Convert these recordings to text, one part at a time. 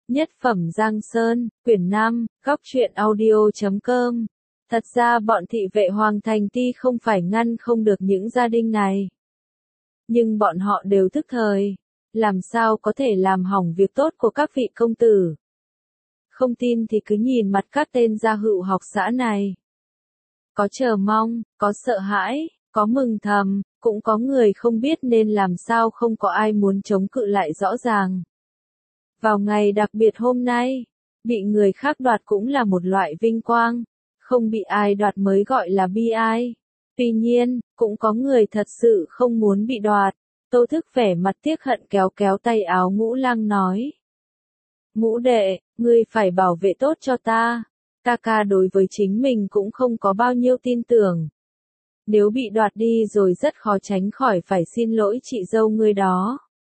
Nhất phẩm Giang Sơn, quyển 5, góc truyện audio.com. Thật ra bọn thị vệ Hoàng Thành Ti không phải ngăn không được những gia đình này. Nhưng bọn họ đều thức thời, làm sao có thể làm hỏng việc tốt của các vị công tử. Không tin thì cứ nhìn mặt các tên gia hữu học xã này. Có chờ mong, có sợ hãi, có mừng thầm, cũng có người không biết nên làm sao, không có ai muốn chống cự lại rõ ràng. Vào ngày đặc biệt hôm nay, bị người khác đoạt cũng là một loại vinh quang, không bị ai đoạt mới gọi là bi ai. Tuy nhiên, cũng có người thật sự không muốn bị đoạt. Tô Thức vẻ mặt tiếc hận kéo kéo tay áo Ngũ Lăng nói. Ngũ đệ, ngươi phải bảo vệ tốt cho ta. Ca ca đối với chính mình cũng không có bao nhiêu tin tưởng. Nếu bị đoạt đi rồi rất khó tránh khỏi phải xin lỗi chị dâu ngươi đó.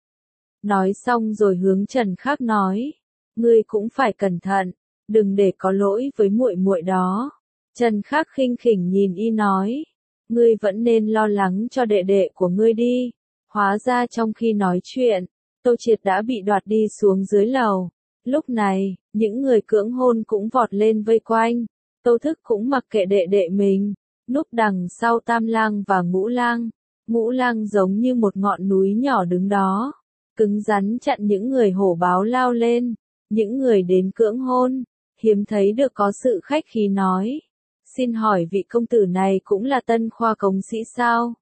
Nói xong rồi hướng Trần Khắc nói, ngươi cũng phải cẩn thận, đừng để có lỗi với muội muội đó. Trần Khắc khinh khỉnh nhìn y nói, ngươi vẫn nên lo lắng cho đệ đệ của ngươi đi. Hóa ra trong khi nói chuyện, Tô Triệt đã bị đoạt đi xuống dưới lầu. Lúc này, những người cưỡng hôn cũng vọt lên vây quanh. Tô Thức cũng mặc kệ đệ đệ mình, núp đằng sau Tam Lang và Ngũ Lang. Ngũ Lang giống như một ngọn núi nhỏ đứng đó, cứng rắn chặn những người hổ báo lao lên. Những người đến cưỡng hôn, hiếm thấy được có sự khách khí nói. Xin hỏi vị công tử này cũng là tân khoa công sĩ sao?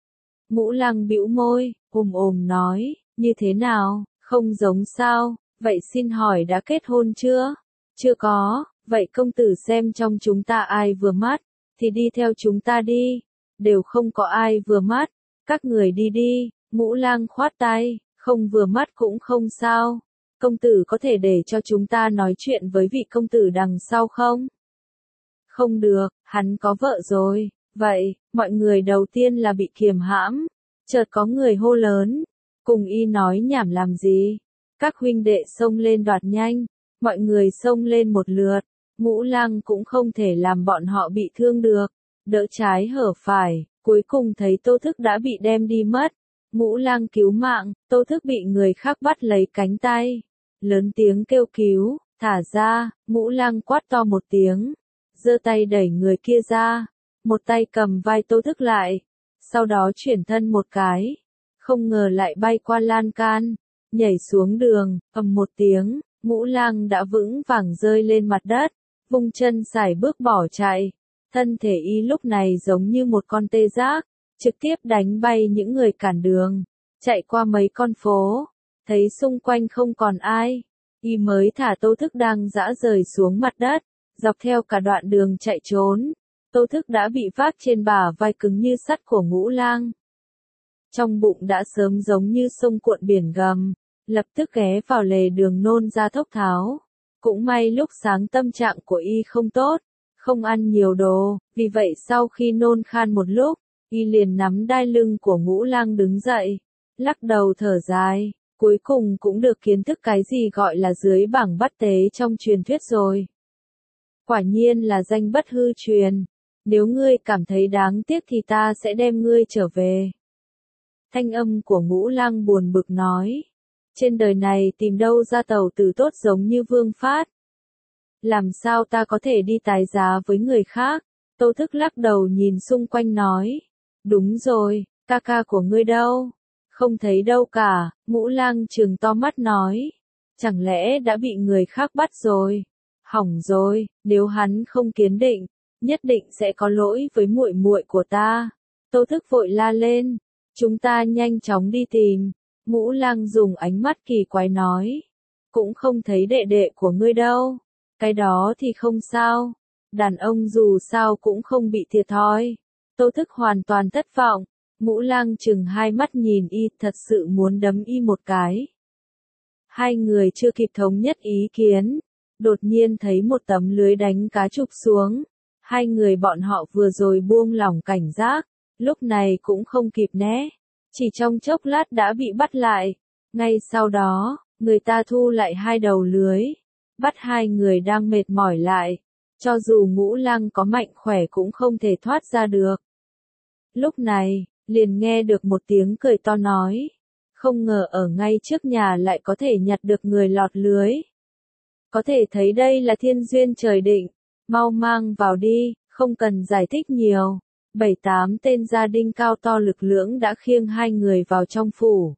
Ngũ Lăng bĩu môi, nói, như thế nào, không giống sao, vậy xin hỏi đã kết hôn chưa? Chưa có, vậy công tử xem trong chúng ta ai vừa mắt, thì đi theo chúng ta đi. Đều không có ai vừa mắt, các người đi đi. Ngũ Lang khoát tay, không vừa mắt cũng không sao. Công tử có thể để cho chúng ta nói chuyện với vị công tử đằng sau không? Không được, hắn có vợ rồi. Vậy, mọi người đầu tiên là bị kiềm hãm. Chợt có người hô lớn, cùng y nói nhảm làm gì? Các huynh đệ xông lên đoạt nhanh, mọi người xông lên một lượt. Ngũ Lăng cũng không thể làm bọn họ bị thương được, đỡ trái hở phải, cuối cùng thấy Tô Thức đã bị đem đi mất. Ngũ Lăng cứu mạng, Tô Thức bị người khác bắt lấy cánh tay, lớn tiếng kêu cứu, thả ra. Ngũ Lăng quát to một tiếng, giơ tay đẩy người kia ra, một tay cầm vai Tô Thức lại, sau đó chuyển thân một cái, không ngờ lại bay qua lan can, nhảy xuống đường, ầm một tiếng, Ngũ Lăng đã vững vàng rơi lên mặt đất, vung chân sải bước bỏ chạy. Thân thể y lúc này giống như một con tê giác, trực tiếp đánh bay những người cản đường, chạy qua mấy con phố, thấy xung quanh không còn ai, y mới thả Tô Thức đang dã rời xuống mặt đất, dọc theo cả đoạn đường chạy trốn. Tô Thức đã bị vác trên bả vai cứng như sắt của Ngũ Lang. Trong bụng đã sớm giống như sông cuộn biển gầm, lập tức ghé vào lề đường nôn ra thốc tháo. Cũng may lúc sáng tâm trạng của y không tốt, không ăn nhiều đồ, vì vậy sau khi nôn khan một lúc, y liền nắm đai lưng của Ngũ Lang đứng dậy, lắc đầu thở dài, cuối cùng cũng được kiến thức cái gì gọi là dưới bảng bắt tế trong truyền thuyết rồi. Quả nhiên là danh bất hư truyền, nếu ngươi cảm thấy đáng tiếc thì ta sẽ đem ngươi trở về. Thanh âm của Ngũ Lang buồn bực nói, trên đời này tìm đâu ra tàu tử tốt giống như Vương Phát. Làm sao ta có thể đi tái giá với người khác? Tô Thức lắc đầu nhìn xung quanh nói, đúng rồi, ca ca của ngươi đâu? Không thấy đâu cả. Ngũ Lang trừng to mắt nói, chẳng lẽ đã bị người khác bắt rồi? Hỏng rồi, nếu hắn không kiên định, nhất định sẽ có lỗi với muội muội của ta. Tô Thức vội la lên, chúng ta nhanh chóng đi tìm. Ngũ Lang dùng ánh mắt kỳ quái nói, cũng không thấy đệ đệ của ngươi đâu. Cái đó thì không sao, đàn ông dù sao cũng không bị thiệt thòi. Tô Thức hoàn toàn thất vọng, Ngũ Lang chừng hai mắt nhìn y, thật sự muốn đấm y một cái. Hai người chưa kịp thống nhất ý kiến, đột nhiên thấy một tấm lưới đánh cá chụp xuống. Hai người bọn họ vừa rồi buông lỏng cảnh giác, lúc này cũng không kịp né, chỉ trong chốc lát đã bị bắt lại. Ngay sau đó, người ta thu lại hai đầu lưới, bắt hai người đang mệt mỏi lại, cho dù Ngũ Lăng có mạnh khỏe cũng không thể thoát ra được. Lúc này, liền nghe được một tiếng cười to nói, không ngờ ở ngay trước nhà lại có thể nhặt được người lọt lưới. Có thể thấy đây là thiên duyên trời định, mau mang vào đi, không cần giải thích nhiều. 7-8 tên gia đình cao to lực lưỡng đã khiêng hai người vào trong phủ.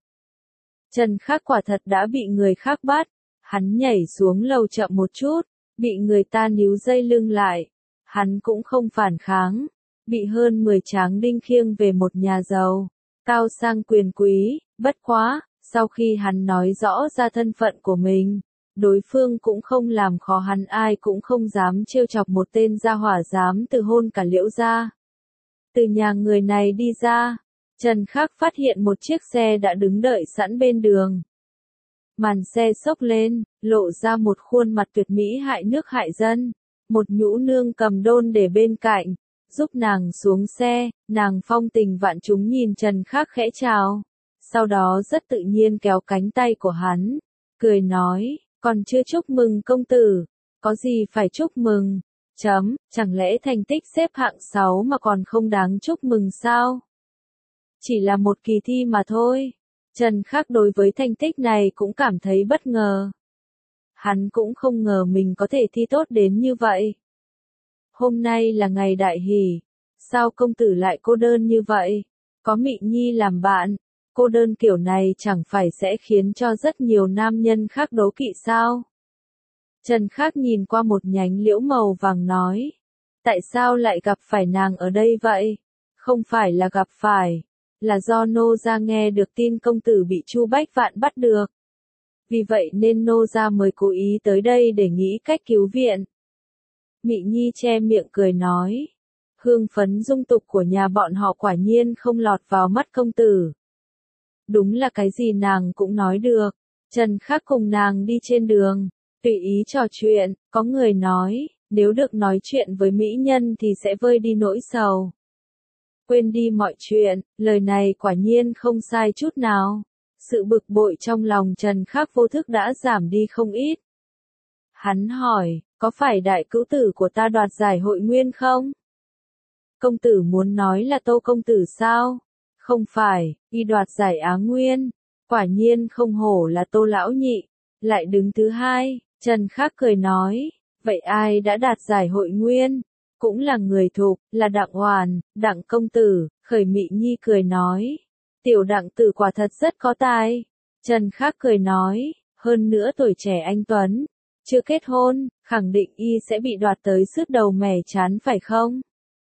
Trần Khắc quả thật đã bị người khác bắt, hắn nhảy xuống lầu chậm một chút, bị người ta níu dây lưng lại. Hắn cũng không phản kháng, bị hơn 10 tráng đinh khiêng về một nhà giàu, cao sang quyền quý, bất quá, sau khi hắn nói rõ ra thân phận của mình, đối phương cũng không làm khó hắn, ai cũng không dám trêu chọc một tên gia hỏa dám từ hôn cả Liễu gia. Từ nhà người này đi ra, Trần Khắc phát hiện một chiếc xe đã đứng đợi sẵn bên đường. Màn xe xốc lên, lộ ra một khuôn mặt tuyệt mỹ hại nước hại dân. Một nhũ nương cầm đôn để bên cạnh, giúp nàng xuống xe, nàng phong tình vạn chúng nhìn Trần Khắc khẽ chào. Sau đó rất tự nhiên kéo cánh tay của hắn, cười nói, còn chưa chúc mừng công tử, có gì phải chúc mừng, chẳng lẽ thành tích xếp hạng 6 mà còn không đáng chúc mừng sao? Chỉ là một kỳ thi mà thôi. Trần Khắc đối với thành tích này cũng cảm thấy bất ngờ. Hắn cũng không ngờ mình có thể thi tốt đến như vậy. Hôm nay là ngày đại hỷ, sao công tử lại cô đơn như vậy? Có Mị Nhi làm bạn, cô đơn kiểu này chẳng phải sẽ khiến cho rất nhiều nam nhân khác đố kỵ sao? Trần Khắc nhìn qua một nhánh liễu màu vàng nói, tại sao lại gặp phải nàng ở đây vậy? Không phải là gặp phải, là do nô gia nghe được tin công tử bị Chu Bách Vạn bắt được. Vì vậy nên nô gia mới cố ý tới đây để nghĩ cách cứu viện. Mị Nhi che miệng cười nói, hương phấn dung tục của nhà bọn họ quả nhiên không lọt vào mắt công tử. Đúng là cái gì nàng cũng nói được. Trần Khắc cùng nàng đi trên đường, tùy ý trò chuyện, có người nói, nếu được nói chuyện với mỹ nhân thì sẽ vơi đi nỗi sầu. Quên đi mọi chuyện, lời này quả nhiên không sai chút nào. Sự bực bội trong lòng Trần Khắc vô thức đã giảm đi không ít. Hắn hỏi, có phải đại cữu tử của ta đoạt giải hội nguyên không? Công tử muốn nói là Tô công tử sao? Không phải, y đoạt giải Á Nguyên. Quả nhiên không hổ là Tô lão nhị. Lại đứng thứ hai, Trần Khắc cười nói, vậy ai đã đạt giải hội nguyên? Cũng là người thục, là Đặng Hoàn, Đặng công tử. Khởi Mị Nhi cười nói, tiểu Đặng tử quả thật rất có tài. Trần Khắc cười nói, hơn nữa tuổi trẻ anh tuấn, chưa kết hôn, khẳng định y sẽ bị đoạt tới sứt đầu mẻ chán phải không?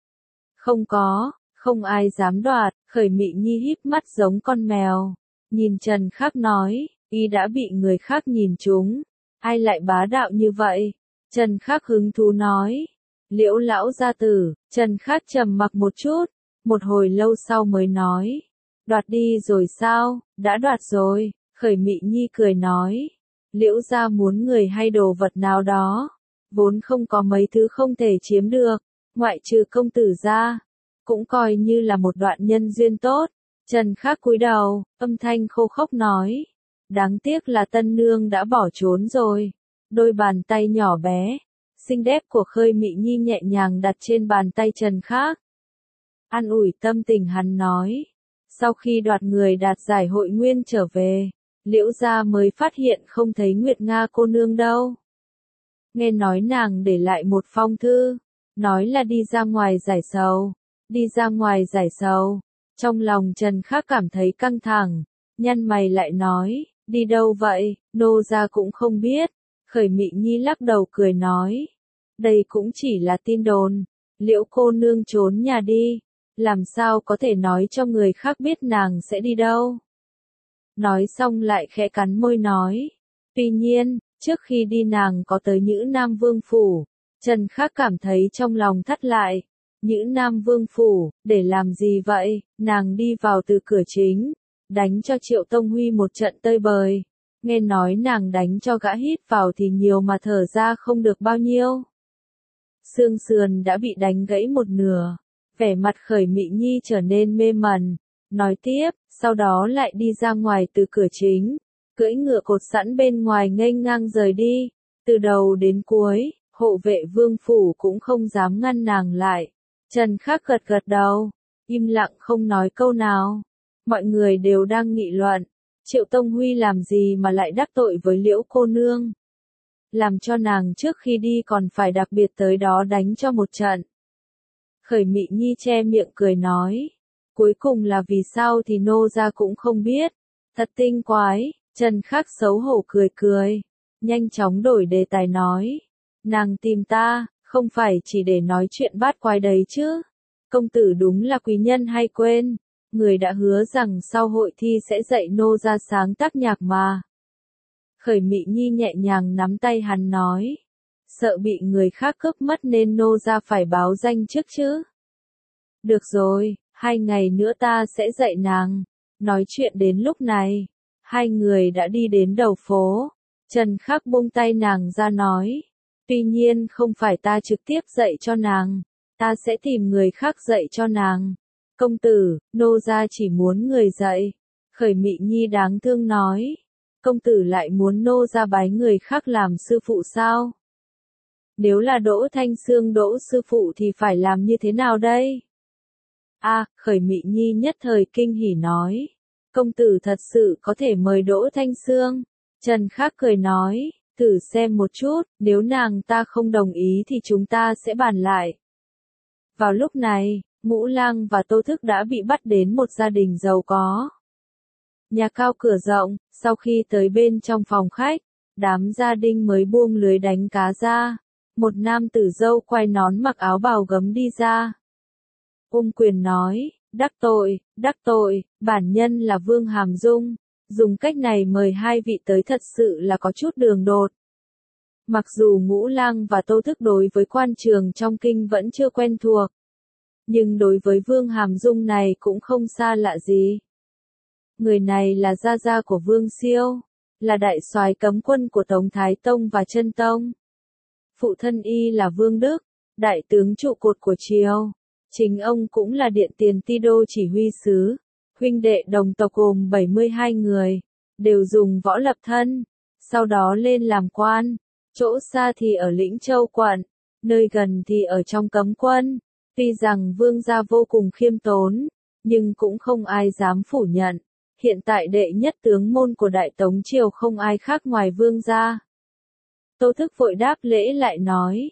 Không có, không ai dám đoạt. Khởi Mị Nhi híp mắt giống con mèo, nhìn Trần Khắc nói, y đã bị người khác nhìn trúng, ai lại bá đạo như vậy? Trần Khắc hứng thú nói, Liễu lão gia tử. Trần Khắc trầm mặc một chút, một hồi lâu sau mới nói, đoạt đi rồi sao? Đã đoạt rồi. Khởi Mị Nhi cười nói, Liễu gia muốn người hay đồ vật nào đó, vốn không có mấy thứ không thể chiếm được, ngoại trừ công tử ra, cũng coi như là một đoạn nhân duyên tốt. Trần Khắc cúi đầu, âm thanh khô khốc nói, đáng tiếc là tân nương đã bỏ trốn rồi. Đôi bàn tay nhỏ bé, xinh đẹp của Khởi Mị Nhi nhẹ nhàng đặt trên bàn tay Trần Khắc. An ủi tâm tình hắn nói, sau khi đoạt người đạt giải hội nguyên trở về, Liễu gia mới phát hiện không thấy Nguyệt Nga cô nương đâu. Nghe nói nàng để lại một phong thư, nói là đi ra ngoài giải sầu. Đi ra ngoài giải sầu. Trong lòng Trần Khắc cảm thấy căng thẳng, nhăn mày lại nói, đi đâu vậy? Nô gia cũng không biết. Khởi Mị Nhi lắc đầu cười nói, đây cũng chỉ là tin đồn. Liễu cô nương trốn nhà đi, làm sao có thể nói cho người khác biết nàng sẽ đi đâu? Nói xong lại khẽ cắn môi nói, tuy nhiên, trước khi đi nàng có tới Nhữ Nam Vương phủ. Trần Khắc cảm thấy trong lòng thắt lại. Nhữ Nam Vương phủ, để làm gì vậy? Nàng đi vào từ cửa chính, đánh cho Triệu Tông Huy một trận tơi bời. Nghe nói nàng đánh cho gã hít vào thì nhiều mà thở ra không được bao nhiêu. Xương sườn đã bị đánh gãy một nửa. Vẻ mặt Khởi Mị Nhi trở nên mê mẩn. Nói tiếp, sau đó lại đi ra ngoài từ cửa chính, cưỡi ngựa cột sẵn bên ngoài nghênh ngang rời đi. Từ đầu đến cuối, hộ vệ vương phủ cũng không dám ngăn nàng lại. Trần Khắc gật gật đầu, im lặng không nói câu nào. Mọi người đều đang nghị luận, Triệu Tông Huy làm gì mà lại đắc tội với Liễu cô nương. làm cho nàng trước khi đi còn phải đặc biệt tới đó đánh cho một trận. Khởi Mị Nhi che miệng cười nói, cuối cùng là vì sao thì nô gia cũng không biết, thật tinh quái. Trần Khắc xấu hổ cười cười, nhanh chóng đổi đề tài nói, nàng tìm ta, không phải chỉ để nói chuyện bát quái đấy chứ. Công tử đúng là quý nhân hay quên, người đã hứa rằng sau hội thi sẽ dạy nô gia sáng tác nhạc mà. Khởi Mị Nhi nhẹ nhàng nắm tay hắn nói, sợ bị người khác cướp mất nên nô gia phải báo danh trước chứ. Được rồi, 2 ngày nữa ta sẽ dạy nàng. Nói chuyện đến lúc này, hai người đã đi đến đầu phố. Trần Khắc buông tay nàng ra nói, tuy nhiên không phải ta trực tiếp dạy cho nàng, ta sẽ tìm người khác dạy cho nàng. Công tử, nô gia chỉ muốn người dạy. Khởi Mị Nhi đáng thương nói, công tử lại muốn nô gia bái người khác làm sư phụ sao? Nếu là Đỗ Thanh Sương Đỗ sư phụ thì phải làm như thế nào đây? Khởi Mị Nhi nhất thời kinh hỉ nói, công tử thật sự có thể mời Đỗ Thanh Sương. Trần Khắc cười nói, thử xem một chút, nếu nàng ta không đồng ý thì chúng ta sẽ bàn lại. Vào lúc này, Ngũ Lang và Tô Thức đã bị bắt đến một gia đình giàu có. Nhà cao cửa rộng, sau khi tới bên trong phòng khách, đám gia đình mới buông lưới đánh cá ra. Một nam tử râu quai nón mặc áo bào gấm đi ra. Quyền nói, đắc tội, bản nhân là Vương Hàm Dung, dùng cách này mời hai vị tới thật sự là có chút đường đột. Mặc dù Ngũ Lang và Tô Thức đối với quan trường trong kinh vẫn chưa quen thuộc, nhưng đối với Vương Hàm Dung này cũng không xa lạ gì. Người này là gia gia của Vương Siêu, là đại soái cấm quân của Tống Thái Tông và Chân Tông. Phụ thân y là Vương Đức, đại tướng trụ cột của triều. Chính ông cũng là điện tiền ti đô chỉ huy sứ. Huynh đệ đồng tộc gồm 72 người, đều dùng võ lập thân, sau đó lên làm quan. Chỗ xa thì ở Lĩnh Châu quận, nơi gần thì ở trong cấm quân. Tuy rằng Vương gia vô cùng khiêm tốn, nhưng cũng không ai dám phủ nhận. Hiện tại đệ nhất tướng môn của Đại Tống Triều không ai khác ngoài Vương gia. Tô Thức vội đáp lễ lại nói,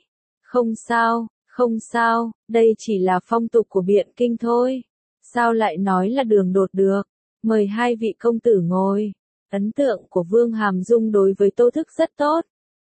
không sao, đây chỉ là phong tục của Biện Kinh thôi. Sao lại nói là đường đột được, mời hai vị công tử ngồi. Ấn tượng của Vương Hàm Dung đối với Tô Thức rất tốt.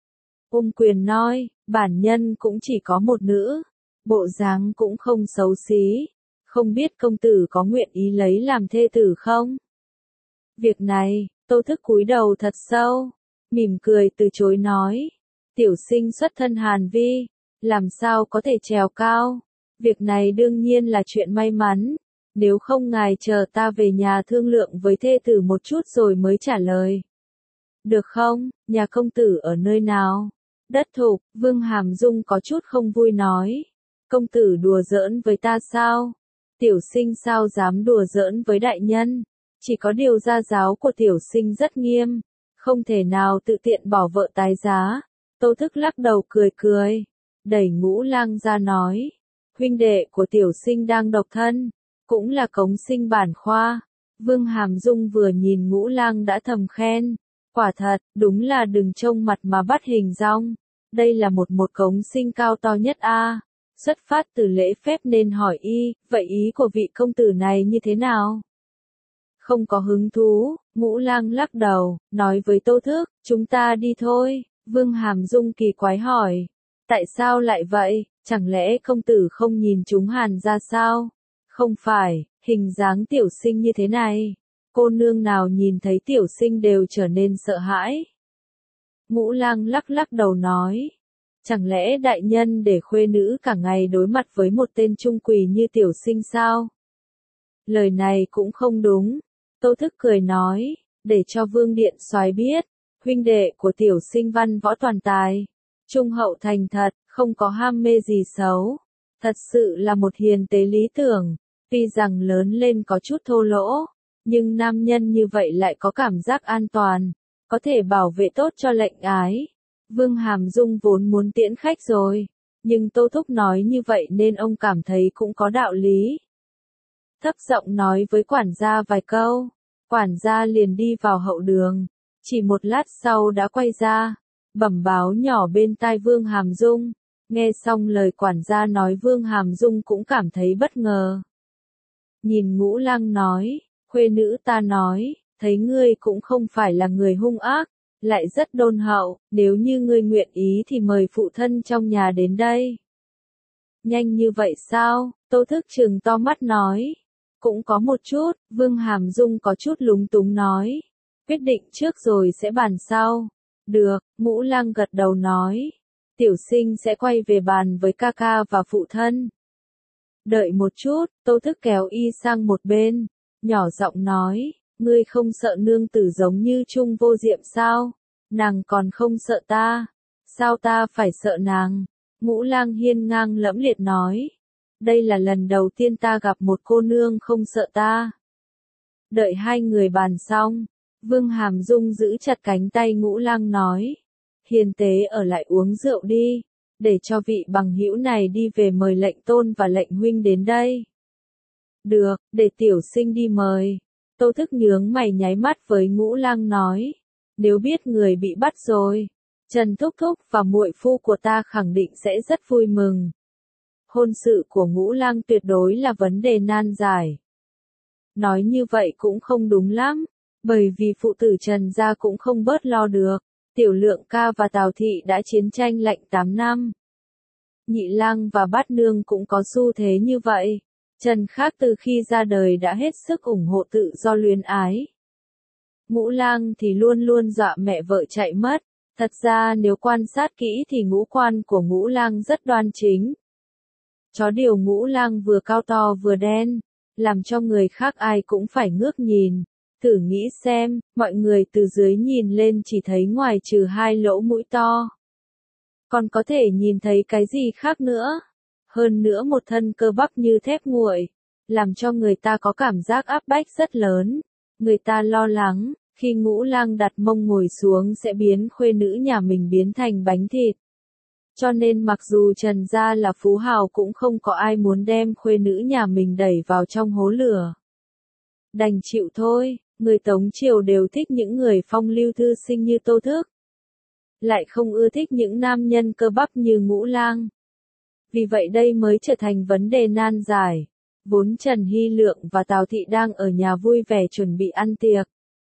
Quyền nói, bản nhân cũng chỉ có một nữ, bộ dáng cũng không xấu xí, không biết công tử có nguyện ý lấy làm thê tử không? Việc này, Tô Thức cúi đầu thật sâu, mỉm cười từ chối nói, tiểu sinh xuất thân Hàn Vi, làm sao có thể trèo cao, việc này đương nhiên là chuyện may mắn, nếu không ngài chờ ta về nhà thương lượng với thê tử một chút rồi mới trả lời. Được không, nhà công tử ở nơi nào? Đất Thục. Vương Hàm Dung có chút không vui nói, công tử đùa giỡn với ta sao? Tiểu sinh sao dám đùa giỡn với đại nhân, chỉ có điều gia giáo của tiểu sinh rất nghiêm, không thể nào tự tiện bỏ vợ tái giá. Tô Thức lắc đầu cười cười, đẩy Ngũ Lang ra nói, huynh đệ của tiểu sinh đang độc thân, cũng là cống sinh bản khoa. Vương Hàm Dung vừa nhìn Ngũ Lang đã thầm khen, quả thật, đúng là đừng trông mặt mà bắt hình dong, đây là một cống sinh cao to nhất a. Xuất phát từ lễ phép nên hỏi y, vậy ý của vị công tử này như thế nào? Không có hứng thú, Ngũ Lang lắc đầu, nói với Tô Thức, chúng ta đi thôi. Vương Hàm Dung kỳ quái hỏi, tại sao lại vậy, chẳng lẽ công tử không nhìn chúng Hàn ra sao? Không phải, hình dáng tiểu sinh như thế này, cô nương nào nhìn thấy tiểu sinh đều trở nên sợ hãi. Ngũ Lang lắc đầu nói, chẳng lẽ đại nhân để khuê nữ cả ngày đối mặt với một tên trung quỳ như tiểu sinh sao? Lời này cũng không đúng. Tô Thức cười nói, để cho Vương Điện soái biết, huynh đệ của tiểu sinh văn võ toàn tài, trung hậu thành thật, không có ham mê gì xấu, thật sự là một hiền tế lý tưởng. Tuy rằng lớn lên có chút thô lỗ, nhưng nam nhân như vậy lại có cảm giác an toàn, có thể bảo vệ tốt cho lệnh ái. Vương Hàm Dung vốn muốn tiễn khách rồi, nhưng Tô Thúc nói như vậy nên ông cảm thấy cũng có đạo lý. Thấp giọng nói với quản gia vài câu, quản gia liền đi vào hậu đường, chỉ một lát sau đã quay ra, bẩm báo nhỏ bên tai Vương Hàm Dung. Nghe xong lời quản gia nói Vương Hàm Dung cũng cảm thấy bất ngờ. Nhìn Ngũ Lăng nói, khuê nữ ta nói, thấy ngươi cũng không phải là người hung ác, lại rất đôn hậu, nếu như ngươi nguyện ý thì mời phụ thân trong nhà đến đây. Nhanh như vậy sao? Tô Thức trừng to mắt nói. Cũng có một chút, Vương Hàm Dung có chút lúng túng nói. Quyết định trước rồi sẽ bàn sau. Được, Ngũ Lăng gật đầu nói. Tiểu sinh sẽ quay về bàn với ca ca và phụ thân. Đợi một chút, Tô Thức kéo y sang một bên, nhỏ giọng nói, ngươi không sợ nương tử giống như Trung Vô Diệm sao? Nàng còn không sợ ta, sao ta phải sợ nàng? Ngũ Lang hiên ngang lẫm liệt nói, đây là lần đầu tiên ta gặp một cô nương không sợ ta. Đợi hai người bàn xong, Vương Hàm Dung giữ chặt cánh tay Ngũ Lang nói, hiền tế ở lại uống rượu đi, để cho vị bằng hữu này đi về mời lệnh tôn và lệnh huynh đến đây. Được, để tiểu sinh đi mời. Tô Thức nhướng mày nháy mắt với Ngũ Lang nói, nếu biết người bị bắt rồi, Trần Thúc Thúc và muội phu của ta khẳng định sẽ rất vui mừng. Hôn sự của Ngũ Lang tuyệt đối là vấn đề nan giải. Nói như vậy cũng không đúng lắm, bởi vì phụ tử Trần gia cũng không bớt lo được. Tiểu Lượng ca và Tào Thị đã chiến tranh lạnh 8 năm. Nhị Lang và Bát Nương cũng có xu thế như vậy. Trần Khác từ khi ra đời đã hết sức ủng hộ tự do luyến ái. Ngũ Lang thì luôn luôn dọa mẹ vợ chạy mất. Thật ra nếu quan sát kỹ thì ngũ quan của Ngũ Lang rất đoan chính. Chó điều Ngũ Lang vừa cao to vừa đen, làm cho người khác ai cũng phải ngước nhìn. Thử nghĩ xem, mọi người từ dưới nhìn lên chỉ thấy ngoài trừ hai lỗ mũi to. Còn có thể nhìn thấy cái gì khác nữa? Hơn nữa một thân cơ bắp như thép nguội, làm cho người ta có cảm giác áp bách rất lớn. Người ta lo lắng, khi Ngũ Lang đặt mông ngồi xuống sẽ biến khuê nữ nhà mình biến thành bánh thịt. Cho nên mặc dù Trần gia là phú hào cũng không có ai muốn đem khuê nữ nhà mình đẩy vào trong hố lửa. Đành chịu thôi. Người Tống Triều đều thích những người phong lưu thư sinh như Tô Thức. Lại không ưa thích những nam nhân cơ bắp như Ngũ Lang. Vì vậy đây mới trở thành vấn đề nan giải. Vốn Trần Hy Lượng và Tào Thị đang ở nhà vui vẻ chuẩn bị ăn tiệc.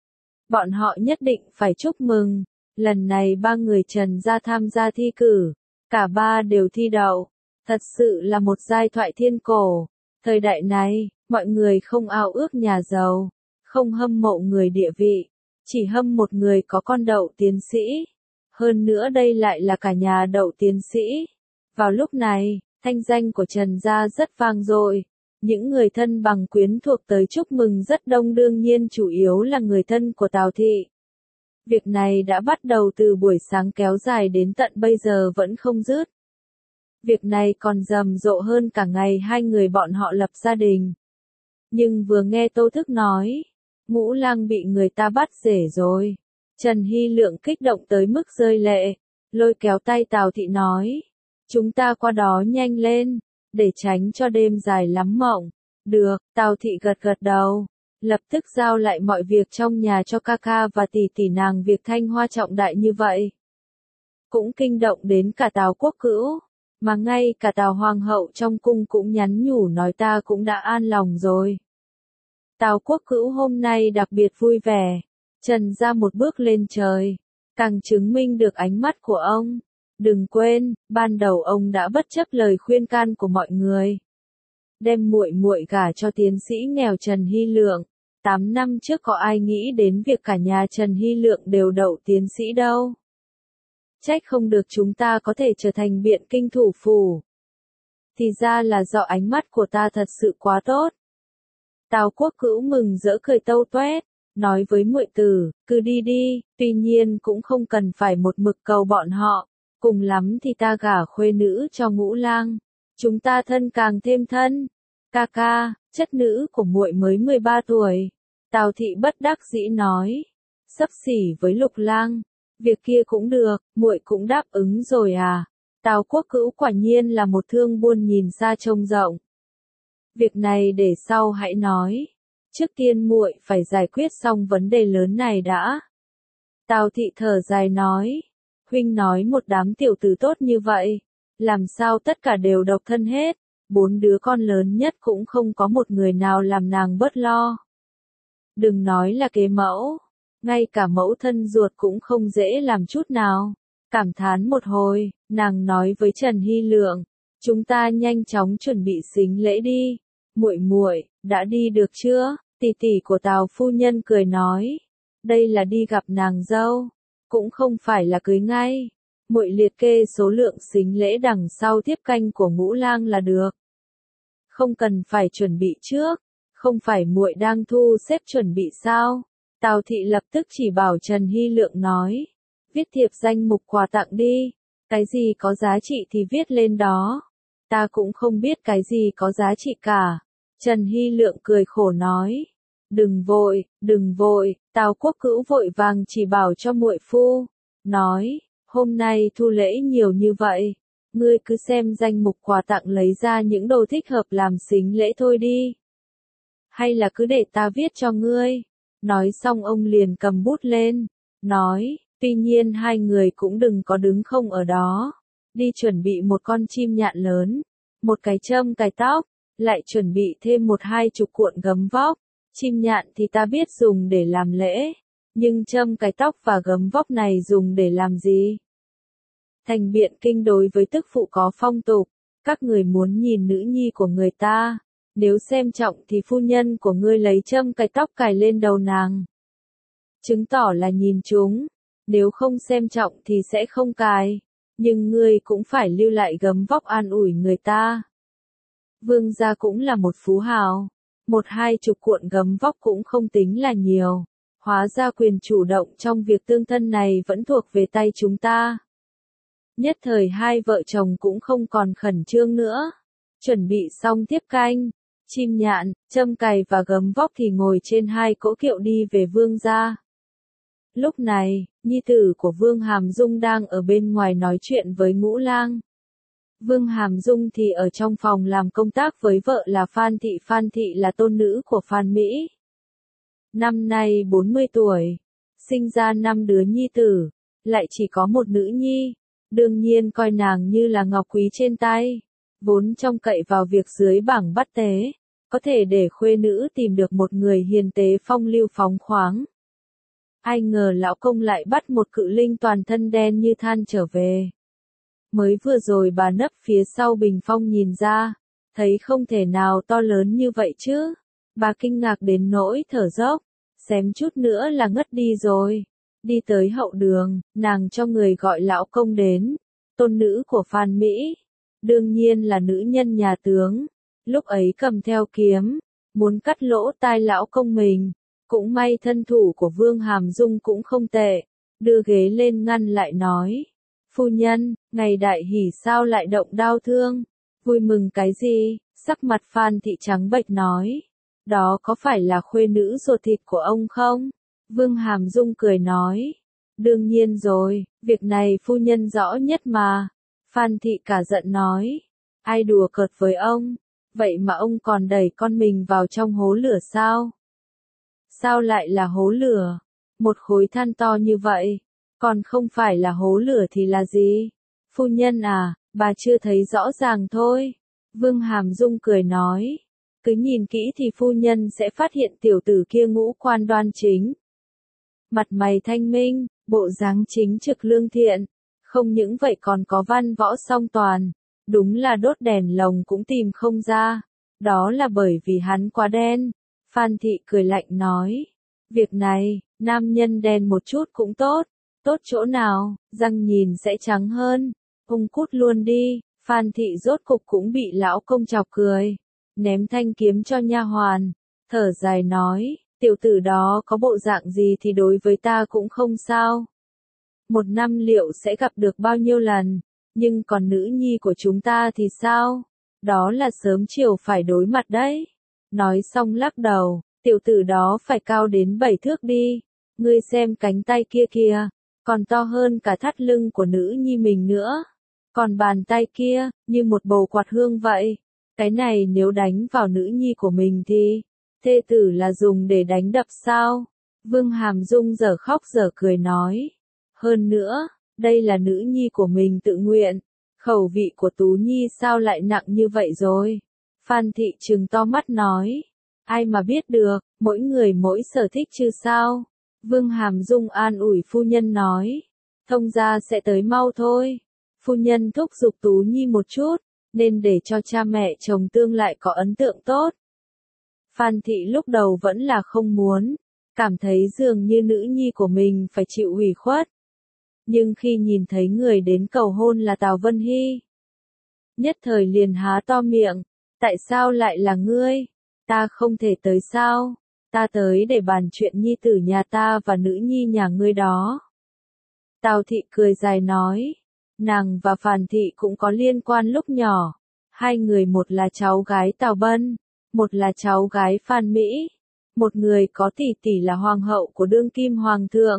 Bọn họ nhất định phải chúc mừng. Lần này ba người Trần gia tham gia thi cử. Cả ba đều thi đậu. Thật sự là một giai thoại thiên cổ. Thời đại này, mọi người không ao ước nhà giàu. Không hâm mộ người địa vị, chỉ hâm một người có con đậu tiến sĩ. Hơn nữa đây lại là cả nhà đậu tiến sĩ. Vào lúc này, thanh danh của Trần gia rất vang dội. Những người thân bằng quyến thuộc tới chúc mừng rất đông, đương nhiên chủ yếu là người thân của Tào Thị. Việc này đã bắt đầu từ buổi sáng kéo dài đến tận bây giờ vẫn không dứt. Việc này còn rầm rộ hơn cả ngày hai người bọn họ lập gia đình. Nhưng vừa nghe Tô Thức nói, Ngũ Lang bị người ta bắt rể rồi. Trần Hy Lượng kích động tới mức rơi lệ, lôi kéo tay Tào Thị nói, chúng ta qua đó nhanh lên, để tránh cho đêm dài lắm mộng. Được, Tào Thị gật gật đầu, lập tức giao lại mọi việc trong nhà cho ca ca và tỷ tỷ nàng. Việc thanh hoa trọng đại như vậy cũng kinh động đến cả Tào Quốc Cữu, mà ngay cả Tào Hoàng hậu trong cung cũng nhắn nhủ nói ta cũng đã an lòng rồi. Tào Quốc Cữu hôm nay đặc biệt vui vẻ, Trần gia một bước lên trời, càng chứng minh được ánh mắt của ông. Đừng quên, ban đầu ông đã bất chấp lời khuyên can của mọi người, đem muội muội gả cho tiến sĩ nghèo Trần Hy Lượng. 8 năm trước có ai nghĩ đến việc cả nhà Trần Hy Lượng đều đậu tiến sĩ đâu. Trách không được chúng ta có thể trở thành biện kinh thủ phủ. Thì ra là do ánh mắt của ta thật sự quá tốt. Tào Quốc Cữu mừng rỡ cười tâu toét, nói với muội tử, cứ đi đi, tuy nhiên cũng không cần phải một mực cầu bọn họ, cùng lắm thì ta gả khuê nữ cho Ngũ Lang, chúng ta thân càng thêm thân. Ca ca, chất nữ của muội mới 13 tuổi. Tào Thị bất đắc dĩ nói, xấp xỉ với Lục Lang, việc kia cũng được, muội cũng đáp ứng rồi à? Tào Quốc Cữu quả nhiên là một thương buôn nhìn xa trông rộng. Việc này để sau hãy nói. Trước tiên muội phải giải quyết xong vấn đề lớn này đã. Tào Thị thở dài nói. Huynh nói một đám tiểu tử tốt như vậy, làm sao tất cả đều độc thân hết, 4 đứa con lớn nhất cũng không có một người nào làm nàng bớt lo. Đừng nói là kế mẫu, ngay cả mẫu thân ruột cũng không dễ làm chút nào. Cảm thán một hồi, nàng nói với Trần Hy Lượng, chúng ta nhanh chóng chuẩn bị sính lễ đi. Muội muội, đã đi được chưa? Tỷ tỷ của Tào phu nhân cười nói, đây là đi gặp nàng dâu, cũng không phải là cưới ngay. Muội liệt kê số lượng sính lễ đằng sau tiếp canh của Ngũ Lang là được. Không cần phải chuẩn bị trước, không phải muội đang thu xếp chuẩn bị sao? Tào thị lập tức chỉ bảo Trần Hy Lượng nói, viết thiệp danh mục quà tặng đi, cái gì có giá trị thì viết lên đó. Ta cũng không biết cái gì có giá trị cả. Trần Hy Lượng cười khổ nói, đừng vội, Tào Quốc Cữu vội vàng chỉ bảo cho muội phu, nói, hôm nay thu lễ nhiều như vậy, ngươi cứ xem danh mục quà tặng lấy ra những đồ thích hợp làm sính lễ thôi đi. Hay là cứ để ta viết cho ngươi. Nói xong ông liền cầm bút lên, nói, tuy nhiên hai người cũng đừng có đứng không ở đó, đi chuẩn bị một con chim nhạn lớn, một cái châm cài tóc, lại chuẩn bị thêm 1-20 cuộn gấm vóc. Chim nhạn thì ta biết dùng để làm lễ, nhưng châm cài tóc và gấm vóc này dùng để làm gì? Thành Biện Kinh đối với tức phụ có phong tục, các người muốn nhìn nữ nhi của người ta, nếu xem trọng thì phu nhân của ngươi lấy châm cài tóc cài lên đầu nàng. Chứng tỏ là nhìn chúng, nếu không xem trọng thì sẽ không cài, nhưng ngươi cũng phải lưu lại gấm vóc an ủi người ta. Vương gia cũng là một phú hào, 1-20 cuộn gấm vóc cũng không tính là nhiều, hóa ra quyền chủ động trong việc tương thân này vẫn thuộc về tay chúng ta. Nhất thời hai vợ chồng cũng không còn khẩn trương nữa, chuẩn bị xong tiếp canh, chim nhạn, châm cài và gấm vóc thì ngồi trên 2 cỗ kiệu đi về Vương gia. Lúc này, nhi tử của Vương Hàm Dung đang ở bên ngoài nói chuyện với Ngũ Lang. Vương Hàm Dung thì ở trong phòng làm công tác với vợ là Phan Thị là tôn nữ của Phan Mỹ. Năm nay 40 tuổi, sinh ra 5 đứa nhi tử, lại chỉ có một nữ nhi, đương nhiên coi nàng như là ngọc quý trên tay, vốn trông cậy vào việc dưới bảng bắt tế, có thể để khuê nữ tìm được một người hiền tế phong lưu phóng khoáng. Ai ngờ lão công lại bắt một cự linh toàn thân đen như than trở về. Mới vừa rồi bà nấp phía sau bình phong nhìn ra, thấy không thể nào to lớn như vậy chứ. Bà kinh ngạc đến nỗi thở dốc, xém chút nữa là ngất đi rồi. Đi tới hậu đường, nàng cho người gọi lão công đến, tôn nữ của Phan Mỹ, đương nhiên là nữ nhân nhà tướng, lúc ấy cầm theo kiếm, muốn cắt lỗ tai lão công mình. Cũng may thân thủ của Vương Hàm Dung cũng không tệ, đưa ghế lên ngăn lại nói, phu nhân, ngày đại hỷ sao lại động đau thương, vui mừng cái gì? Sắc mặt Phan Thị trắng bệch nói, đó có phải là khuê nữ ruột thịt của ông không? Vương Hàm Dung cười nói, đương nhiên rồi, việc này phu nhân rõ nhất mà. Phan Thị cả giận nói, ai đùa cợt với ông, vậy mà ông còn đẩy con mình vào trong hố lửa sao? Sao lại là hố lửa? Một khối than to như vậy, còn không phải là hố lửa thì là gì? Phu nhân à, bà chưa thấy rõ ràng thôi. Vương Hàm Dung cười nói, cứ nhìn kỹ thì phu nhân sẽ phát hiện tiểu tử kia ngũ quan đoan chính. Mặt mày thanh minh, bộ dáng chính trực lương thiện, không những vậy còn có văn võ song toàn, đúng là đốt đèn lồng cũng tìm không ra, đó là bởi vì hắn quá đen. Phan Thị cười lạnh nói, việc này, nam nhân đen một chút cũng tốt, tốt chỗ nào, răng nhìn sẽ trắng hơn, ông cút luôn đi. Phan Thị rốt cục cũng bị lão công chọc cười, ném thanh kiếm cho nha hoàn, thở dài nói, tiểu tử đó có bộ dạng gì thì đối với ta cũng không sao. Một năm liệu sẽ gặp được bao nhiêu lần, nhưng còn nữ nhi của chúng ta thì sao? Đó là sớm chiều phải đối mặt đấy. Nói xong lắc đầu, tiểu tử đó phải cao đến 7 thước đi, ngươi xem cánh tay kia kìa, còn to hơn cả thắt lưng của nữ nhi mình nữa. Còn bàn tay kia, như một bầu quạt hương vậy. Cái này nếu đánh vào nữ nhi của mình thì, thê tử là dùng để đánh đập sao? Vương Hàm Dung giờ khóc giờ cười nói. Hơn nữa, Đây là nữ nhi của mình tự nguyện. Khẩu vị của Tú Nhi sao lại nặng như vậy rồi? Phan Thị trừng to mắt nói. Ai mà biết được, mỗi người mỗi sở thích chứ sao? Vương Hàm Dung an ủi phu nhân nói. Thông gia sẽ tới mau thôi. Phu nhân thúc giục Tú Nhi một chút, nên để cho cha mẹ chồng tương lại có ấn tượng tốt. Phan Thị lúc đầu vẫn là không muốn, cảm thấy dường như nữ nhi của mình phải chịu ủy khuất. Nhưng khi nhìn thấy người đến cầu hôn là Tào Vân Hy, nhất thời liền há to miệng, tại sao lại là ngươi? Ta không thể tới sao? Ta tới để bàn chuyện nhi tử nhà ta và nữ nhi nhà ngươi đó. Tào Thị cười dài nói, nàng và Phan Thị cũng có liên quan lúc nhỏ, hai người một là cháu gái Tào Bân, một là cháu gái Phan Mỹ, một người có tỷ tỷ là hoàng hậu của đương kim hoàng thượng,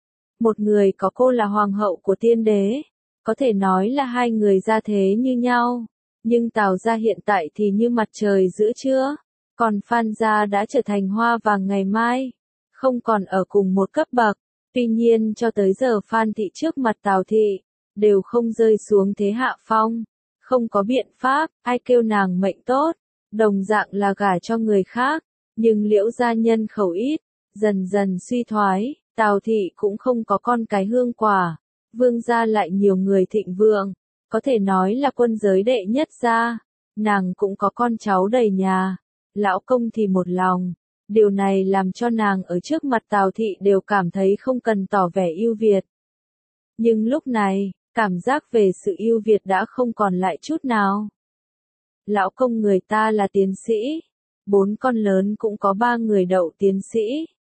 một người có cô là hoàng hậu của tiên đế, có thể nói là hai người gia thế như nhau, nhưng Tào gia hiện tại thì như mặt trời giữa trưa, còn Phan gia đã trở thành hoa vàng ngày mai, không còn ở cùng một cấp bậc. Tuy nhiên cho tới giờ Phan Thị trước mặt Tào Thị, đều không rơi xuống thế hạ phong, không có biện pháp, ai kêu nàng mệnh tốt, đồng dạng là gả cho người khác, nhưng Liễu gia nhân khẩu ít, dần dần suy thoái, Tào Thị cũng không có con cái hương quả, Vương gia lại nhiều người thịnh vượng, có thể nói là quân giới đệ nhất gia, nàng cũng có con cháu đầy nhà, lão công thì một lòng. Điều này làm cho nàng ở trước mặt Tào Thị đều cảm thấy không cần tỏ vẻ ưu việt. Nhưng lúc này, cảm giác về sự ưu việt đã không còn lại chút nào. Lão công người ta là tiến sĩ, 4 con lớn cũng có 3 người đậu tiến sĩ,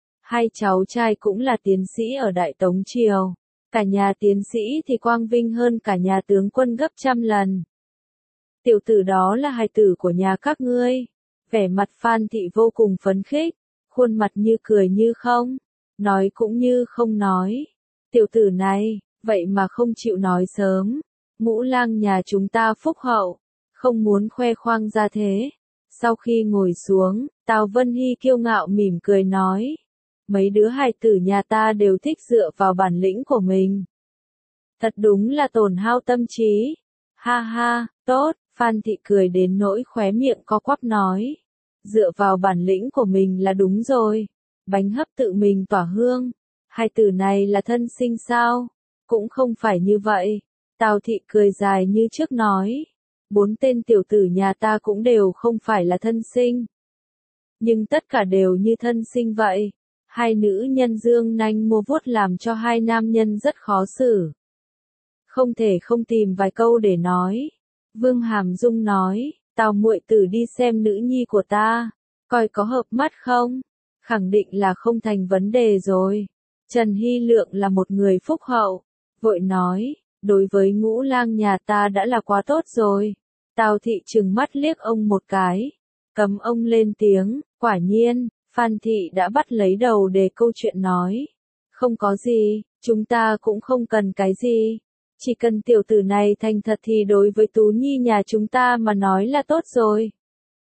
2 cháu trai cũng là tiến sĩ ở Đại Tống Triều, cả nhà tiến sĩ thì quang vinh hơn cả nhà tướng quân gấp trăm lần. Tiểu tử đó là hài tử của nhà các ngươi. Vẻ mặt Phan Thị vô cùng phấn khích, khuôn mặt như cười như không, nói cũng như không nói. Tiểu tử này, vậy mà không chịu nói sớm. Ngũ lang nhà chúng ta phúc hậu, không muốn khoe khoang ra thế. Sau khi ngồi xuống, Tào Vân Hy kiêu ngạo mỉm cười nói. Mấy đứa hài tử nhà ta đều thích dựa vào bản lĩnh của mình. Thật đúng là tổn hao tâm trí. Ha ha, tốt, Phan Thị cười đến nỗi khóe miệng co quắp nói. Dựa vào bản lĩnh của mình là đúng rồi. Bánh hấp tự mình tỏa hương. Hai từ này là thân sinh sao? Cũng không phải như vậy. Tào Thị cười dài như trước nói. 4 tên tiểu tử nhà ta cũng đều không phải là thân sinh. Nhưng tất cả đều như thân sinh vậy. Hai nữ nhân dương nanh mua vuốt làm cho hai nam nhân rất khó xử. Không thể không tìm vài câu để nói. Vương Hàm Dung nói, Tào muội tử đi xem nữ nhi của ta, coi có hợp mắt không? Khẳng định là không thành vấn đề rồi. Trần Hy Lượng là một người phúc hậu, vội nói, đối với Ngũ lang nhà ta đã là quá tốt rồi. Tào Thị trừng mắt liếc ông một cái, cấm ông lên tiếng, quả nhiên, Phan Thị đã bắt lấy đầu để câu chuyện nói. Không có gì, chúng ta cũng không cần cái gì. Chỉ cần tiểu tử này thành thật thì đối với Tú Nhi nhà chúng ta mà nói là tốt rồi.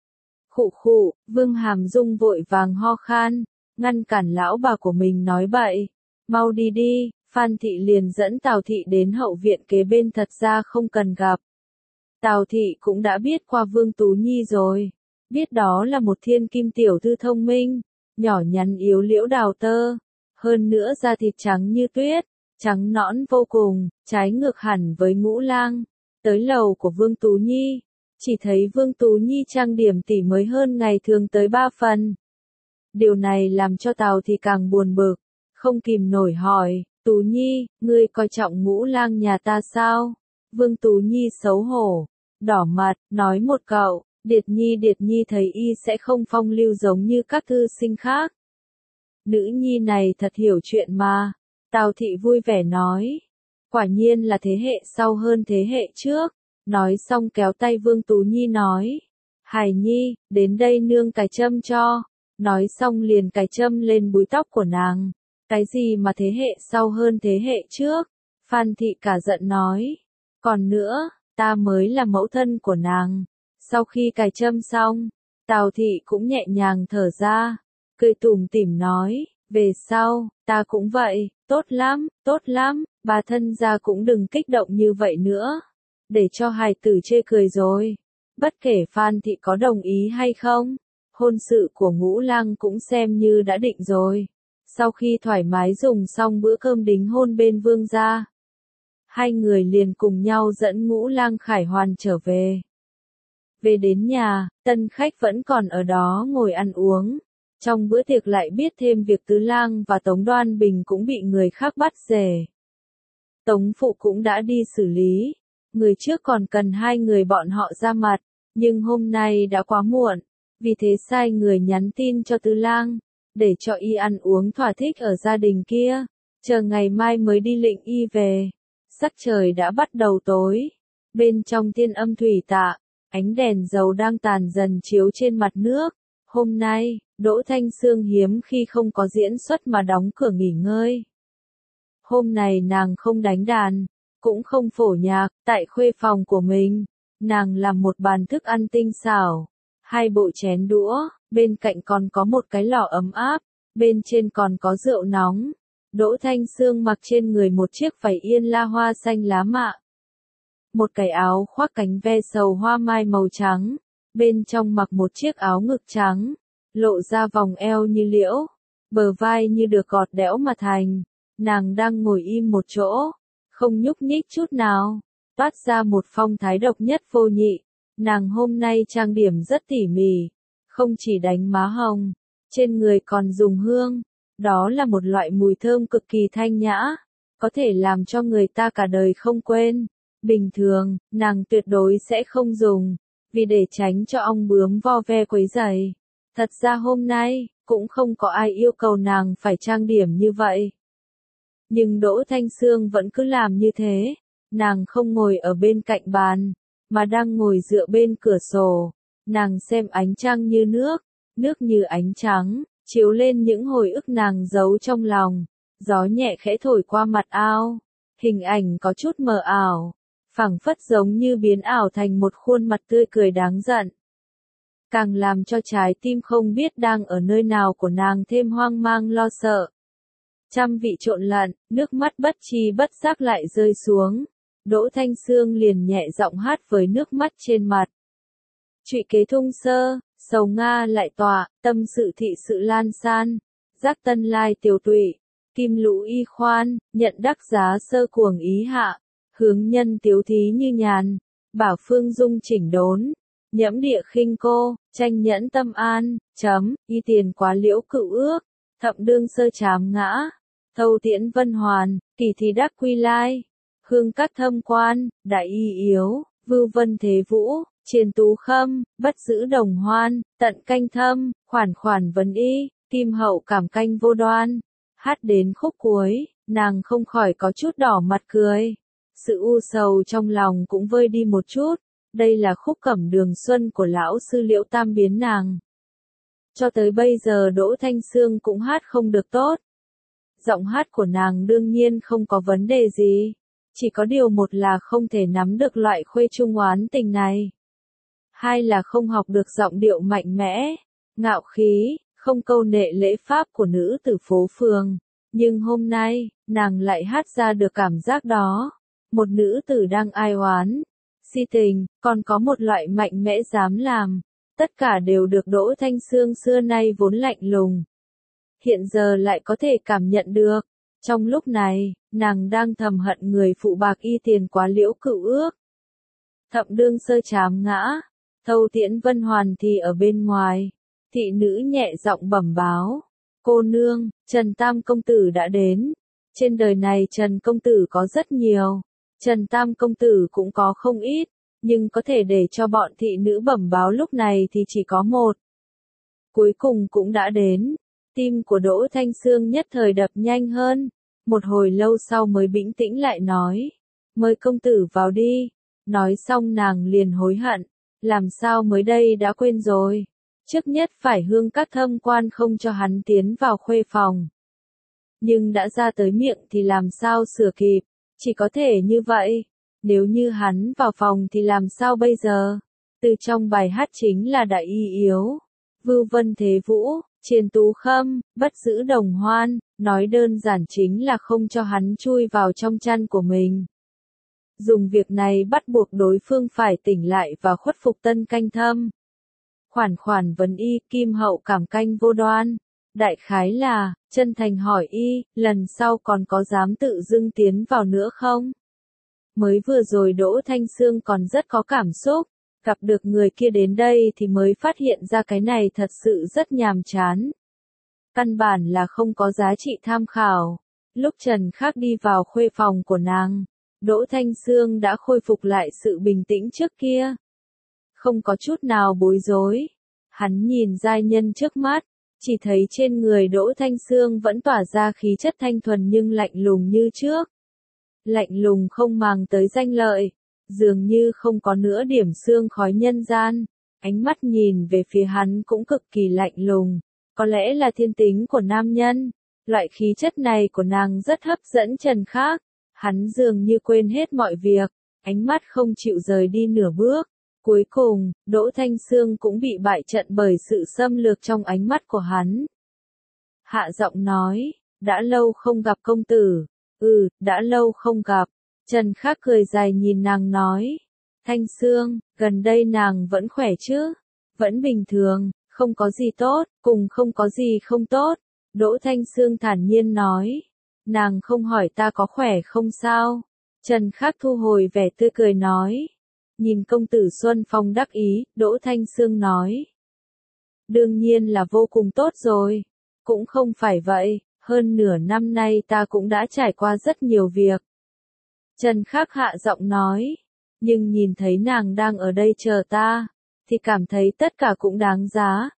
Khụ khụ, Vương Hàm Dung vội vàng ho khan, ngăn cản lão bà của mình nói bậy. Mau đi đi, Phan Thị liền dẫn Tào Thị đến hậu viện kế bên thật ra không cần gặp. Tào Thị cũng đã biết qua Vương Tú Nhi rồi, biết đó là một thiên kim tiểu thư thông minh, nhỏ nhắn yếu liễu đào tơ, hơn nữa da thịt trắng như tuyết. Trắng nõn vô cùng, trái ngược hẳn với Ngũ lang. Tới lầu của Vương Tú Nhi, chỉ thấy Vương Tú Nhi trang điểm tỉ mới hơn ngày thường tới 3 phần. Điều này làm cho Tào thì càng buồn bực, không kìm nổi hỏi, Tú Nhi, ngươi coi trọng Ngũ lang nhà ta sao? Vương Tú Nhi xấu hổ, đỏ mặt, nói một cậu, Điệt Nhi thấy y sẽ không phong lưu giống như các thư sinh khác. Nữ nhi này thật hiểu chuyện mà. Tào Thị vui vẻ nói, quả nhiên là thế hệ sau hơn thế hệ trước, nói xong kéo tay Vương Tú Nhi nói, Hải Nhi, đến đây nương cài châm cho, nói xong liền cài châm lên búi tóc của nàng, cái gì mà thế hệ sau hơn thế hệ trước, Phan Thị cả giận nói, còn nữa, ta mới là mẫu thân của nàng, sau khi cài châm xong, Tào Thị cũng nhẹ nhàng thở ra, cười tủm tỉm nói, về sau, ta cũng vậy. tốt lắm, bà thân gia cũng đừng kích động như vậy nữa. Để cho hài tử chê cười rồi. Bất kể Phan Thị có đồng ý hay không, hôn sự của Ngũ Lang cũng xem như đã định rồi. Sau khi thoải mái dùng xong bữa cơm đính hôn bên Vương gia, hai người liền cùng nhau dẫn Ngũ Lang Khải Hoàn trở về. Về đến nhà, tân khách vẫn còn ở đó ngồi ăn uống. Trong bữa tiệc lại biết thêm việc Tứ Lang và Tống Đoan Bình cũng bị người khác bắt rể. Tống phụ cũng đã đi xử lý. Người trước còn cần hai người bọn họ ra mặt, nhưng hôm nay đã quá muộn, vì thế sai người nhắn tin cho Tứ Lang, để cho y ăn uống thỏa thích ở gia đình kia, chờ ngày mai mới đi lĩnh y về. Sắc trời đã bắt đầu tối, bên trong Thiên Âm thủy tạ, ánh đèn dầu đang tàn dần chiếu trên mặt nước. Hôm nay, Đỗ Thanh Sương hiếm khi không có diễn xuất mà đóng cửa nghỉ ngơi. Hôm này nàng không đánh đàn, cũng không phổ nhạc, tại khuê phòng của mình, nàng làm một bàn thức ăn tinh xảo, hai bộ chén đũa, bên cạnh còn có một cái lò ấm áp, bên trên còn có rượu nóng. Đỗ Thanh Sương mặc trên người một chiếc váy yên la hoa xanh lá mạ, một cái áo khoác cánh ve sầu hoa mai màu trắng, bên trong mặc một chiếc áo ngực trắng, lộ ra vòng eo như liễu, bờ vai như được gọt đẽo mà thành. Nàng đang ngồi im một chỗ, không nhúc nhích chút nào, toát ra một phong thái độc nhất vô nhị. Nàng hôm nay trang điểm rất tỉ mỉ, không chỉ đánh má hồng, trên người còn dùng hương, đó là một loại mùi thơm cực kỳ thanh nhã, có thể làm cho người ta cả đời không quên. Bình thường, nàng tuyệt đối sẽ không dùng, vì để tránh cho ong bướm vo ve quấy rầy. Thật ra hôm nay, cũng không có ai yêu cầu nàng phải trang điểm như vậy. Nhưng Đỗ Thanh Sương vẫn cứ làm như thế, nàng không ngồi ở bên cạnh bàn, mà đang ngồi dựa bên cửa sổ. Nàng xem ánh trăng như nước như ánh trắng, chiếu lên những hồi ức nàng giấu trong lòng. Gió nhẹ khẽ thổi qua mặt ao, hình ảnh có chút mờ ảo, phảng phất giống như biến ảo thành một khuôn mặt tươi cười đáng giận. Càng làm cho trái tim không biết đang ở nơi nào của nàng thêm hoang mang lo sợ. Trăm vị trộn lẫn, nước mắt bất tri bất giác lại rơi xuống. Đỗ Thanh Sương liền nhẹ giọng hát với nước mắt trên mặt. Trụy kế thung sơ, sầu Nga lại tọa, tâm sự thị sự lan san. Giác tân lai tiểu tụy, kim lũ y khoan, nhận đắc giá sơ cuồng ý hạ. Hướng nhân tiếu thí như nhàn, bảo phương dung chỉnh đốn. Nhẫm địa khinh cô, tranh nhẫn tâm an, y tiền quá liễu cựu ước. Thậm đương sơ chám ngã, thâu tiễn vân hoàn, kỳ thì đắc quy lai. Hương cát thâm quan, đại y yếu, vưu vân thế vũ, triền tú khâm, bất giữ đồng hoan, tận canh thâm, khoản khoản vấn y, kim hậu cảm canh vô đoan. Hát đến khúc cuối, nàng không khỏi có chút đỏ mặt cười. Sự u sầu trong lòng cũng vơi đi một chút. Đây là khúc cẩm đường xuân của lão sư Liễu Tam Biến nàng. Cho tới bây giờ Đỗ Thanh Sương cũng hát không được tốt. Giọng hát của nàng đương nhiên không có vấn đề gì. Chỉ có điều một là không thể nắm được loại khuê trung oán tình này. Hai là không học được giọng điệu mạnh mẽ, ngạo khí, không câu nệ lễ pháp của nữ tử phố phường. Nhưng hôm nay, nàng lại hát ra được cảm giác đó. Một nữ tử đang ai oán, si tình, còn có một loại mạnh mẽ dám làm. Tất cả đều được Đỗ Thanh Sương xưa nay vốn lạnh lùng. Hiện giờ lại có thể cảm nhận được. Trong lúc này, nàng đang thầm hận người phụ bạc y tiền quá liễu cựu ước. Thậm đương sơ chám ngã, thâu tiễn vân hoàn thì ở bên ngoài. Thị nữ nhẹ giọng bẩm báo. Cô nương, Trần Tam công tử đã đến. Trên đời này Trần công tử có rất nhiều. Trần Tam công tử cũng có không ít, nhưng có thể để cho bọn thị nữ bẩm báo lúc này thì chỉ có một. Cuối cùng cũng đã đến, tim của Đỗ Thanh Sương nhất thời đập nhanh hơn, một hồi lâu sau mới bình tĩnh lại nói, mời công tử vào đi. Nói xong nàng liền hối hận, làm sao mới đây đã quên rồi, trước nhất phải hương các thâm quan không cho hắn tiến vào khuê phòng. Nhưng đã ra tới miệng thì làm sao sửa kịp. Chỉ có thể như vậy, nếu như hắn vào phòng thì làm sao bây giờ? Từ trong bài hát chính là đại y yếu, vưu vân thế vũ, Triền Tú Khâm, bất giữ đồng hoan, nói đơn giản chính là không cho hắn chui vào trong chăn của mình. Dùng việc này bắt buộc đối phương phải tỉnh lại và khuất phục Tân Canh Thâm. Khoản khoản vấn y, Kim Hậu cảm canh vô đoan. Đại khái là, chân thành hỏi y, lần sau còn có dám tự dưng tiến vào nữa không? Mới vừa rồi Đỗ Thanh Sương còn rất có cảm xúc, gặp được người kia đến đây thì mới phát hiện ra cái này thật sự rất nhàm chán. Căn bản là không có giá trị tham khảo. Lúc Trần Khắc đi vào khuê phòng của nàng, Đỗ Thanh Sương đã khôi phục lại sự bình tĩnh trước kia. Không có chút nào bối rối. Hắn nhìn giai nhân trước mắt, chỉ thấy trên người Đỗ Thanh Sương vẫn tỏa ra khí chất thanh thuần nhưng lạnh lùng như trước. Lạnh lùng không màng tới danh lợi, dường như không có nữa điểm sương khói nhân gian. Ánh mắt nhìn về phía hắn cũng cực kỳ lạnh lùng, có lẽ là thiên tính của nam nhân. Loại khí chất này của nàng rất hấp dẫn Trần Khắc. Hắn dường như quên hết mọi việc, ánh mắt không chịu rời đi nửa bước. Cuối cùng, Đỗ Thanh Sương cũng bị bại trận bởi sự xâm lược trong ánh mắt của hắn. Hạ giọng nói, đã lâu không gặp công tử. Đã lâu không gặp. Trần Khắc cười dài nhìn nàng nói. Thanh Sương, gần đây nàng vẫn khỏe chứ? Vẫn bình thường, không có gì tốt, cùng không có gì không tốt. Đỗ Thanh Sương thản nhiên nói. Nàng không hỏi ta có khỏe không sao? Trần Khắc thu hồi vẻ tươi cười nói. Nhìn công tử Xuân Phong đắc ý, Đỗ Thanh Sương nói. Đương nhiên là vô cùng tốt rồi. Cũng không phải vậy, hơn nửa năm nay ta cũng đã trải qua rất nhiều việc. Trần Khắc hạ giọng nói. Nhưng nhìn thấy nàng đang ở đây chờ ta, thì cảm thấy tất cả cũng đáng giá.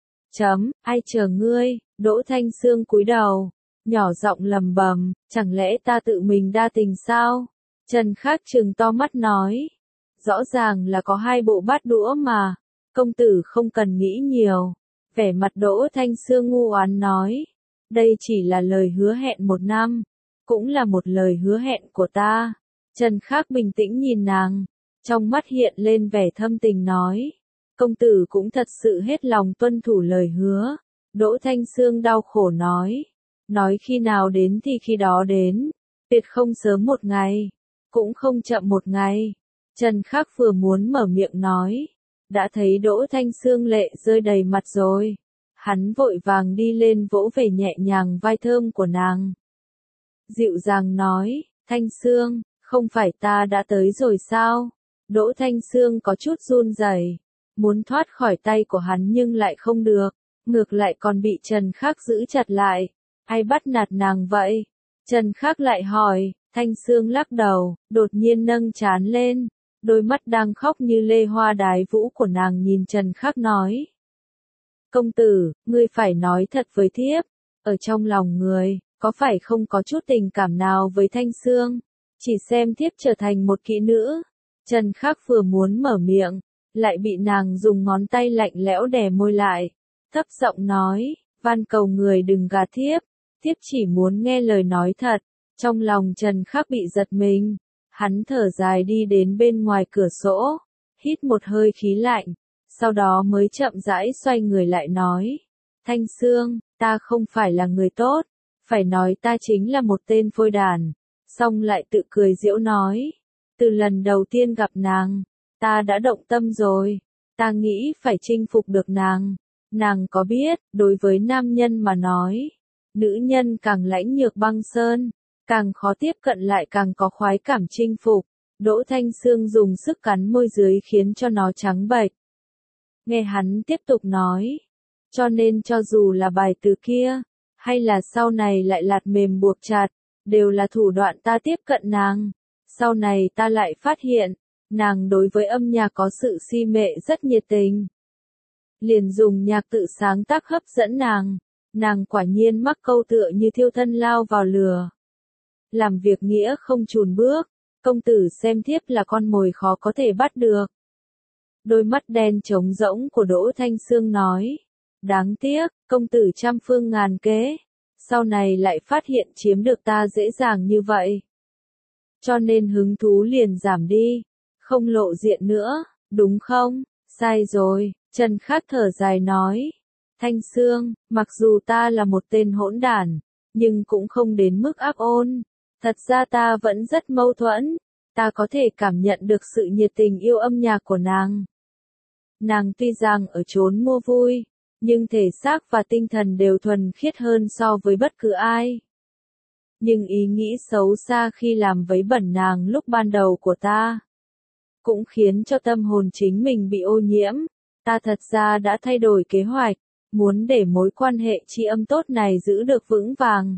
Ai chờ ngươi? Đỗ Thanh Sương cúi đầu, nhỏ giọng lầm bầm, chẳng lẽ ta tự mình đa tình sao? Trần Khắc trừng to mắt nói. Rõ ràng là có hai bộ bát đũa mà, công tử không cần nghĩ nhiều. Vẻ mặt Đỗ Thanh Sương ngu oán nói. Đây chỉ là lời hứa hẹn 1 năm, cũng là một lời hứa hẹn của ta. Trần Khắc bình tĩnh nhìn nàng, trong mắt hiện lên vẻ thâm tình nói. Công tử cũng thật sự hết lòng tuân thủ lời hứa. Đỗ Thanh Sương đau khổ nói. Nói khi nào đến thì khi đó đến, tuyệt không sớm một ngày, cũng không chậm một ngày. Trần Khắc vừa muốn mở miệng nói, đã thấy Đỗ Thanh Sương lệ rơi đầy mặt rồi. Hắn vội vàng đi lên vỗ về nhẹ nhàng vai thơm của nàng. Dịu dàng nói, Thanh Sương, không phải ta đã tới rồi sao? Đỗ Thanh Sương có chút run rẩy, muốn thoát khỏi tay của hắn nhưng lại không được, ngược lại còn bị Trần Khắc giữ chặt lại. Ai bắt nạt nàng vậy? Trần Khắc lại hỏi. Thanh Sương lắc đầu, đột nhiên nâng trán lên, đôi mắt đang khóc như lê hoa đái vũ của nàng nhìn Trần Khắc nói. Công tử, ngươi phải nói thật với thiếp, ở trong lòng người, có phải không có chút tình cảm nào với Thanh Sương? Chỉ xem thiếp trở thành một kỹ nữ. Trần Khắc vừa muốn mở miệng, lại bị nàng dùng ngón tay lạnh lẽo đè môi lại, thấp giọng nói, van cầu người đừng gạt thiếp, thiếp chỉ muốn nghe lời nói thật. Trong lòng Trần Khắc bị giật mình, hắn thở dài đi đến bên ngoài cửa sổ, hít một hơi khí lạnh, sau đó mới chậm rãi xoay người lại nói. Thanh Sương, ta không phải là người tốt, phải nói ta chính là một tên phôi đàn. Xong lại tự cười giễu nói, từ lần đầu tiên gặp nàng, ta đã động tâm rồi, ta nghĩ phải chinh phục được nàng. Nàng có biết, đối với nam nhân mà nói, nữ nhân càng lãnh nhược băng sơn, càng khó tiếp cận lại càng có khoái cảm chinh phục. Đỗ Thanh Sương dùng sức cắn môi dưới khiến cho nó trắng bệch. Nghe hắn tiếp tục nói, cho nên cho dù là bài từ kia, hay là sau này lại lạt mềm buộc chặt, đều là thủ đoạn ta tiếp cận nàng. Sau này ta lại phát hiện, nàng đối với âm nhạc có sự si mệ rất nhiệt tình. Liền dùng nhạc tự sáng tác hấp dẫn nàng quả nhiên mắc câu tựa như thiêu thân lao vào lửa. Làm việc nghĩa không chùn bước, công tử xem thiếp là con mồi khó có thể bắt được. Đôi mắt đen trống rỗng của Đỗ Thanh Sương nói, đáng tiếc, công tử trăm phương ngàn kế, sau này lại phát hiện chiếm được ta dễ dàng như vậy. Cho nên hứng thú liền giảm đi, không lộ diện nữa, đúng không? Sai rồi, Trần Khắc thở dài nói. Thanh Sương, mặc dù ta là một tên hỗn đản, nhưng cũng không đến mức ác ôn. Thật ra ta vẫn rất mâu thuẫn, ta có thể cảm nhận được sự nhiệt tình yêu âm nhạc của nàng. Nàng tuy rằng ở chốn mua vui, nhưng thể xác và tinh thần đều thuần khiết hơn so với bất cứ ai. Nhưng ý nghĩ xấu xa khi làm vấy bẩn nàng lúc ban đầu của ta, cũng khiến cho tâm hồn chính mình bị ô nhiễm. Ta thật ra đã thay đổi kế hoạch, muốn để mối quan hệ tri âm tốt này giữ được vững vàng.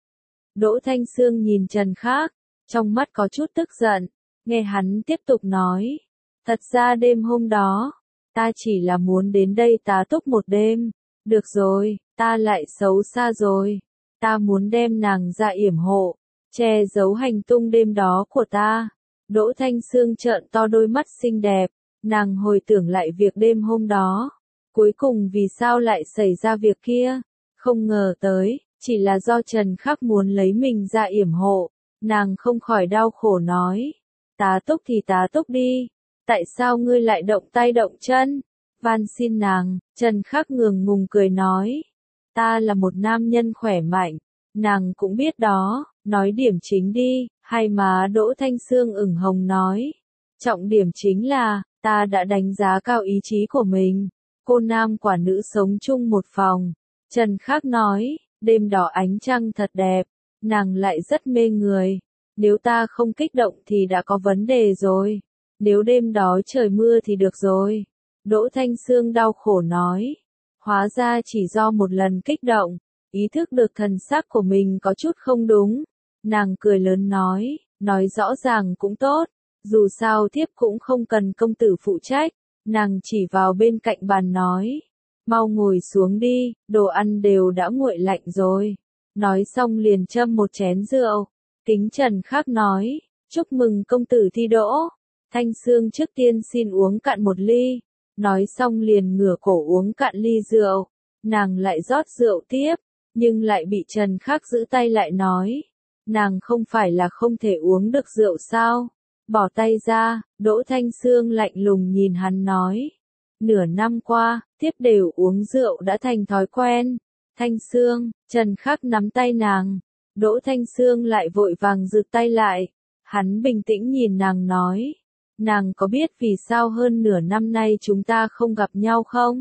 Đỗ Thanh Sương nhìn Trần Khác, trong mắt có chút tức giận, nghe hắn tiếp tục nói. Thật ra đêm hôm đó, ta chỉ là muốn đến đây tá túc một đêm. Được rồi, ta lại xấu xa rồi. Ta muốn đem nàng ra yểm hộ, che giấu hành tung đêm đó của ta. Đỗ Thanh Sương trợn to đôi mắt xinh đẹp, nàng hồi tưởng lại việc đêm hôm đó. Cuối cùng vì sao lại xảy ra việc kia? Không ngờ tới, chỉ là do Trần Khắc muốn lấy mình ra yểm hộ. Nàng không khỏi đau khổ nói. Tá túc thì tá túc đi. Tại sao ngươi lại động tay động chân? Van xin nàng. Trần Khắc ngượng ngùng cười nói. Ta là một nam nhân khỏe mạnh. Nàng cũng biết đó. Nói điểm chính đi. Hay mà Đỗ Thanh Sương ửng hồng nói. Trọng điểm chính là, ta đã đánh giá cao ý chí của mình. Cô nam quả nữ sống chung một phòng. Trần Khắc nói, đêm đó ánh trăng thật đẹp, nàng lại rất mê người. Nếu ta không kích động thì đã có vấn đề rồi. Nếu đêm đó trời mưa thì được rồi. Đỗ Thanh Sương đau khổ nói. Hóa ra chỉ do một lần kích động, ý thức được thần sắc của mình có chút không đúng. Nàng cười lớn nói rõ ràng cũng tốt. Dù sao thiếp cũng không cần công tử phụ trách. Nàng chỉ vào bên cạnh bàn nói. Mau ngồi xuống đi, đồ ăn đều đã nguội lạnh rồi. Nói xong liền châm một chén rượu. Kính Trần Khắc nói, chúc mừng công tử thi đỗ. Thanh Sương trước tiên xin uống cạn một ly. Nói xong liền ngửa cổ uống cạn ly rượu. Nàng lại rót rượu tiếp, nhưng lại bị Trần Khắc giữ tay lại nói. Nàng không phải là không thể uống được rượu sao? Bỏ tay ra, Đỗ Thanh Sương lạnh lùng nhìn hắn nói. Nửa năm qua, thiếp đều uống rượu đã thành thói quen. Thanh Sương, Trần Khắc nắm tay nàng. Đỗ Thanh Sương lại vội vàng giựt tay lại. Hắn bình tĩnh nhìn nàng nói. Nàng có biết vì sao hơn nửa năm nay chúng ta không gặp nhau không?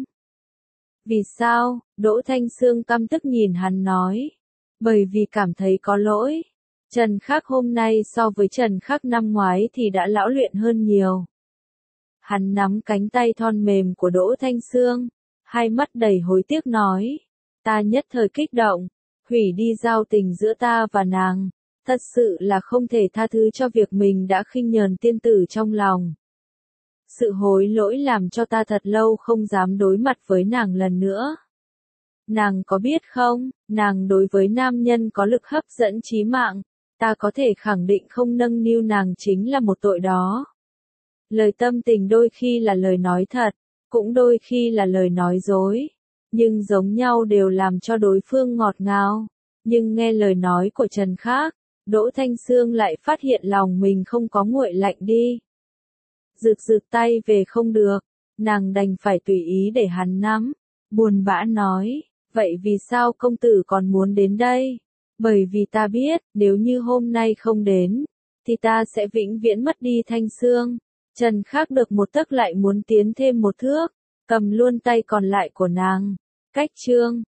Vì sao? Đỗ Thanh Sương căm tức nhìn hắn nói. Bởi vì cảm thấy có lỗi. Trần Khắc hôm nay so với Trần Khắc năm ngoái thì đã lão luyện hơn nhiều. Hắn nắm cánh tay thon mềm của Đỗ Thanh Sương, hai mắt đầy hối tiếc nói. Ta nhất thời kích động, hủy đi giao tình giữa ta và nàng. Thật sự là không thể tha thứ cho việc mình đã khinh nhờn tiên tử trong lòng. Sự hối lỗi làm cho ta thật lâu không dám đối mặt với nàng lần nữa. Nàng có biết không, nàng đối với nam nhân có lực hấp dẫn chí mạng, ta có thể khẳng định không nâng niu nàng chính là một tội đó. Lời tâm tình đôi khi là lời nói thật, cũng đôi khi là lời nói dối, nhưng giống nhau đều làm cho đối phương ngọt ngào. Nhưng nghe lời nói của Trần Khắc, Đỗ Thanh Sương lại phát hiện lòng mình không có nguội lạnh đi. Rực tay về không được, nàng đành phải tùy ý để hắn nắm, buồn bã nói, vậy vì sao công tử còn muốn đến đây? Bởi vì ta biết, nếu như hôm nay không đến, thì ta sẽ vĩnh viễn mất đi Thanh Sương. Trần Khắc được một tấc lại muốn tiến thêm một thước, cầm luôn tay còn lại của nàng. Cách chương